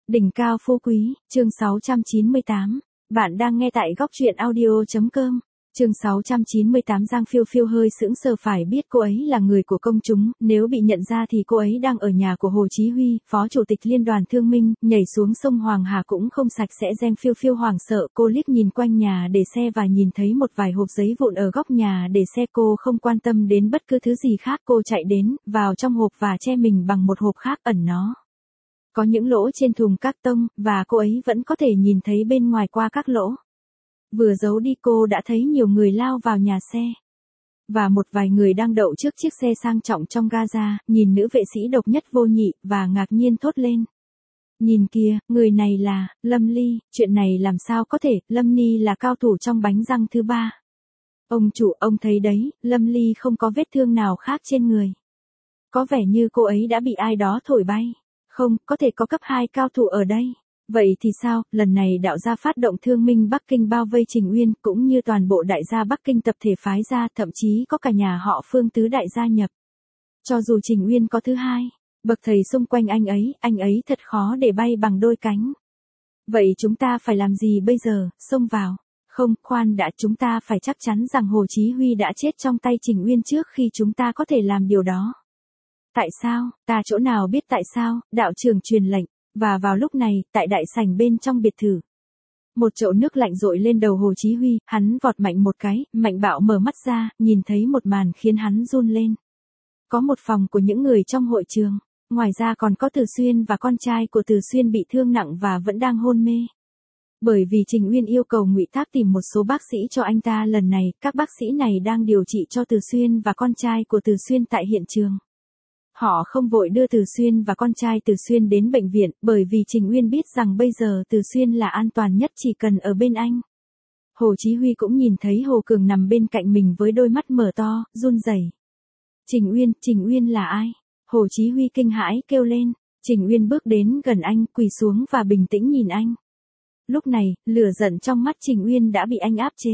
Đỉnh cao phú quý, chương 698. Bạn đang nghe tại góc truyện audio.com. Chương 698 Giang Phiêu Phiêu hơi sững sờ, phải biết cô ấy là người của công chúng, nếu bị nhận ra thì cô ấy đang ở nhà của Hồ Chí Huy, Phó Chủ tịch Liên đoàn Thương minh, nhảy xuống sông Hoàng Hà cũng không sạch sẽ. Giang Phiêu Phiêu hoảng sợ, cô liếc nhìn quanh nhà để xe và nhìn thấy một vài hộp giấy vụn ở góc nhà để xe. Cô không quan tâm đến bất cứ thứ gì khác, cô chạy đến, vào trong hộp và che mình bằng một hộp khác, ẩn nó. Có những lỗ trên thùng các tông, và cô ấy vẫn có thể nhìn thấy bên ngoài qua các lỗ. Vừa giấu đi cô đã thấy nhiều người lao vào nhà xe. Và một vài người đang đậu trước chiếc xe sang trọng trong Gaza, nhìn nữ vệ sĩ độc nhất vô nhị, và ngạc nhiên thốt lên. Nhìn kìa, người này là Lâm Ly, chuyện này làm sao có thể, Lâm Ly là cao thủ trong bánh răng thứ 3. Ông chủ, ông thấy đấy, Lâm Ly không có vết thương nào khác trên người. Có vẻ như cô ấy đã bị ai đó thổi bay. Không, có thể có cấp 2 cao thủ ở đây. Vậy thì sao, lần này đạo gia phát động thương minh Bắc Kinh bao vây Trình Uyên, cũng như toàn bộ đại gia Bắc Kinh tập thể phái ra, thậm chí có cả nhà họ Phương tứ đại gia nhập. Cho dù Trình Uyên có thứ 2, bậc thầy xung quanh anh ấy thật khó để bay bằng đôi cánh. Vậy chúng ta phải làm gì bây giờ, xông vào? Không, khoan đã, chúng ta phải chắc chắn rằng Hồ Chí Huy đã chết trong tay Trình Uyên trước khi chúng ta có thể làm điều đó. Tại sao, ta chỗ nào biết tại sao, đạo trưởng truyền lệnh, và vào lúc này, tại đại sảnh bên trong biệt thự. Một chậu nước lạnh dội lên đầu Hồ Chí Huy, hắn vọt mạnh một cái, mạnh bạo mở mắt ra, nhìn thấy một màn khiến hắn run lên. Có một phòng của những người trong hội trường, ngoài ra còn có Từ Xuyên và con trai của Từ Xuyên bị thương nặng và vẫn đang hôn mê. Bởi vì Trình Uyên yêu cầu Ngụy Thác tìm một số bác sĩ cho anh ta lần này, các bác sĩ này đang điều trị cho Từ Xuyên và con trai của Từ Xuyên tại hiện trường. Họ không vội đưa Từ Xuyên và con trai Từ Xuyên đến bệnh viện, bởi vì Trình Uyên biết rằng bây giờ Từ Xuyên là an toàn nhất chỉ cần ở bên anh. Hồ Chí Huy cũng nhìn thấy Hồ Cường nằm bên cạnh mình với đôi mắt mở to, run rẩy. Trình Uyên là ai? Hồ Chí Huy kinh hãi kêu lên. Trình Uyên bước đến gần anh, quỳ xuống và bình tĩnh nhìn anh. Lúc này, lửa giận trong mắt Trình Uyên đã bị anh áp chế.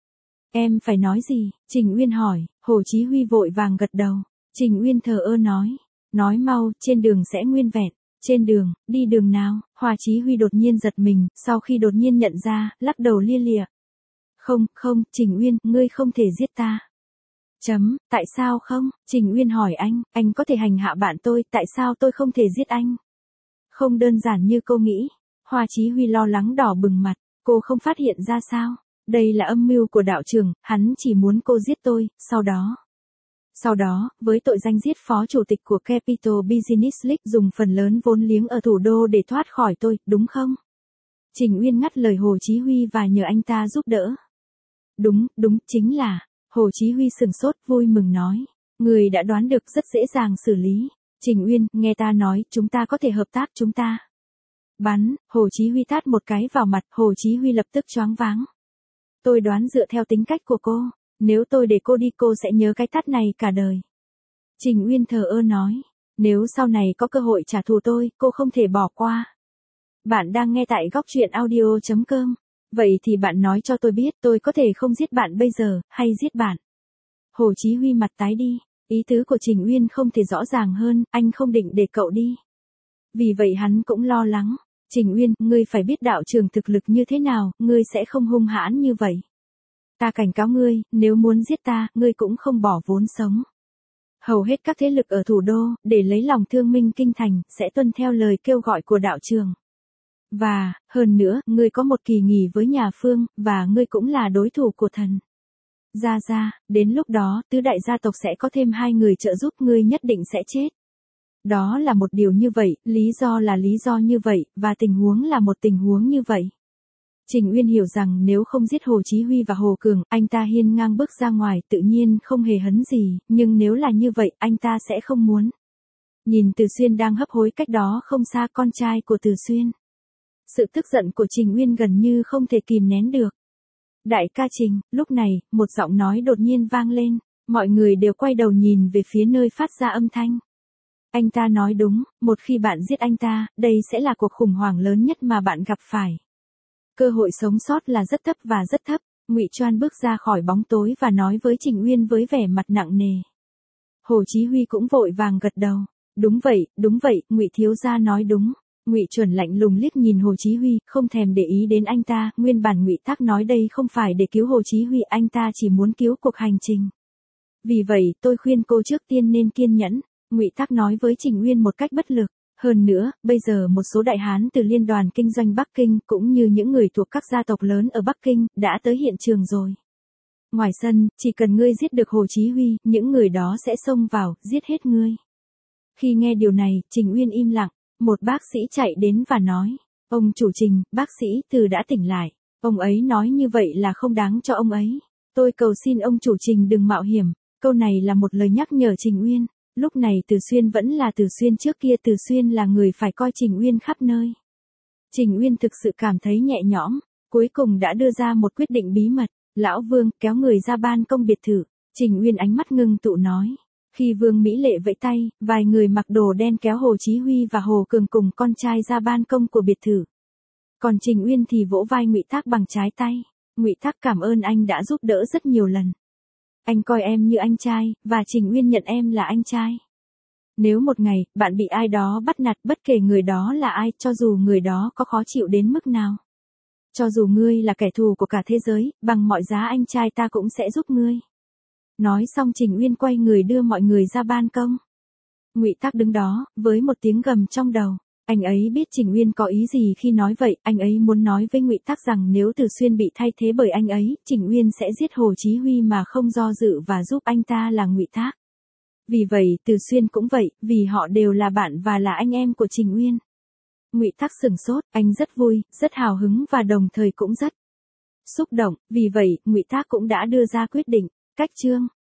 Em phải nói gì? Trình Uyên hỏi. Hồ Chí Huy vội vàng gật đầu. Trình Uyên thờ ơ nói mau, trên đường sẽ nguyên vẹn. Trên đường, đi đường nào? Hồ Chí Huy đột nhiên giật mình, sau khi đột nhiên nhận ra, lắc đầu lia lịa. Không, Trình Uyên, ngươi không thể giết ta. Tại sao không? Trình Uyên hỏi anh có thể hành hạ bạn tôi, tại sao tôi không thể giết anh? Không đơn giản như cô nghĩ. Hồ Chí Huy lo lắng đỏ bừng mặt, cô không phát hiện ra sao? Đây là âm mưu của đạo trưởng, hắn chỉ muốn cô giết tôi, Sau đó, với tội danh giết phó chủ tịch của Capital Business League, dùng phần lớn vốn liếng ở thủ đô để thoát khỏi tôi, đúng không? Trình Uyên ngắt lời Hồ Chí Huy và nhờ anh ta giúp đỡ. Đúng, chính là. Hồ Chí Huy sừng sốt, vui mừng nói. Người đã đoán được, rất dễ dàng xử lý. Trình Uyên, nghe ta nói, chúng ta có thể hợp tác, chúng ta. Bắn, Hồ Chí Huy tát một cái vào mặt, Hồ Chí Huy lập tức choáng váng. Tôi đoán dựa theo tính cách của cô. Nếu tôi để cô đi cô sẽ nhớ cái tát này cả đời. Trình Uyên thờ ơ nói. Nếu sau này có cơ hội trả thù tôi, cô không thể bỏ qua. Bạn đang nghe tại góc truyện audio.com. Vậy thì bạn nói cho tôi biết tôi có thể không giết bạn bây giờ, hay giết bạn. Hồ Chí Huy mặt tái đi. Ý tứ của Trình Uyên không thể rõ ràng hơn, anh không định để cậu đi. Vì vậy hắn cũng lo lắng. Trình Uyên, ngươi phải biết đạo trưởng thực lực như thế nào, ngươi sẽ không hung hãn như vậy. Ta cảnh cáo ngươi, nếu muốn giết ta, ngươi cũng không bỏ vốn sống. Hầu hết các thế lực ở thủ đô, để lấy lòng thương minh kinh thành, sẽ tuân theo lời kêu gọi của đạo trưởng. Và, hơn nữa, ngươi có một kỳ nghỉ với nhà Phương, và ngươi cũng là đối thủ của thần. Ra, đến lúc đó, tứ đại gia tộc sẽ có thêm 2 người trợ giúp, ngươi nhất định sẽ chết. Đó là một điều như vậy, lý do là lý do như vậy, và tình huống là một tình huống như vậy. Trình Uyên hiểu rằng nếu không giết Hồ Chí Huy và Hồ Cường, anh ta hiên ngang bước ra ngoài, tự nhiên không hề hấn gì, nhưng nếu là như vậy, anh ta sẽ không muốn. Nhìn Từ Xuyên đang hấp hối cách đó không xa, con trai của Từ Xuyên. Sự tức giận của Trình Uyên gần như không thể kìm nén được. Đại ca Trình, lúc này, một giọng nói đột nhiên vang lên, mọi người đều quay đầu nhìn về phía nơi phát ra âm thanh. Anh ta nói đúng, một khi bạn giết anh ta, đây sẽ là cuộc khủng hoảng lớn nhất mà bạn gặp phải. Cơ hội sống sót là rất thấp và rất thấp. Ngụy Choan bước ra khỏi bóng tối và nói với Trình Uyên với vẻ mặt nặng nề. Hồ Chí Huy cũng vội vàng gật đầu. Đúng vậy, Ngụy thiếu gia nói đúng. Ngụy Chuẩn lạnh lùng liếc nhìn Hồ Chí Huy, không thèm để ý đến anh ta, nguyên bản Ngụy Thác nói đây không phải để cứu Hồ Chí Huy, anh ta chỉ muốn cứu cuộc hành trình. Vì vậy, tôi khuyên cô trước tiên nên kiên nhẫn, Ngụy Thác nói với Trình Uyên một cách bất lực. Hơn nữa, bây giờ một số đại hán từ Liên đoàn Kinh doanh Bắc Kinh cũng như những người thuộc các gia tộc lớn ở Bắc Kinh đã tới hiện trường rồi. Ngoài sân, chỉ cần ngươi giết được Hồ Chí Huy, những người đó sẽ xông vào, giết hết ngươi. Khi nghe điều này, Trình Uyên im lặng, một bác sĩ chạy đến và nói, ông chủ Trình, bác sĩ Từ đã tỉnh lại, ông ấy nói như vậy là không đáng cho ông ấy. Tôi cầu xin ông chủ Trình đừng mạo hiểm, câu này là một lời nhắc nhở Trình Uyên. Lúc này Từ Xuyên vẫn là Từ Xuyên trước kia, Từ Xuyên là người phải coi Trình Uyên khắp nơi. Trình Uyên thực sự cảm thấy nhẹ nhõm, cuối cùng đã đưa ra một quyết định bí mật, lão Vương kéo người ra ban công biệt thự, Trình Uyên ánh mắt ngưng tụ nói. Khi Vương Mỹ Lệ vẫy tay, vài người mặc đồ đen kéo Hồ Chí Huy và Hồ Cường cùng con trai ra ban công của biệt thự. Còn Trình Uyên thì vỗ vai Ngụy Thác bằng trái tay. Ngụy Thác cảm ơn anh đã giúp đỡ rất nhiều lần. Anh coi em như anh trai, và Trình Uyên nhận em là anh trai. Nếu một ngày, bạn bị ai đó bắt nạt, bất kể người đó là ai, cho dù người đó có khó chịu đến mức nào. Cho dù ngươi là kẻ thù của cả thế giới, bằng mọi giá anh trai ta cũng sẽ giúp ngươi. Nói xong Trình Uyên quay người đưa mọi người ra ban công. Ngụy Thác đứng đó, với một tiếng gầm trong đầu. Anh ấy biết Trình Uyên có ý gì khi nói vậy, anh ấy muốn nói với Ngụy Thác rằng nếu Từ Xuyên bị thay thế bởi anh ấy, Trình Uyên sẽ giết Hồ Chí Huy mà không do dự và giúp anh ta là Ngụy Thác. Vì vậy, Từ Xuyên cũng vậy, vì họ đều là bạn và là anh em của Trình Uyên. Ngụy Thác sửng sốt, anh rất vui, rất hào hứng và đồng thời cũng rất xúc động, vì vậy, Ngụy Thác cũng đã đưa ra quyết định, cách chương.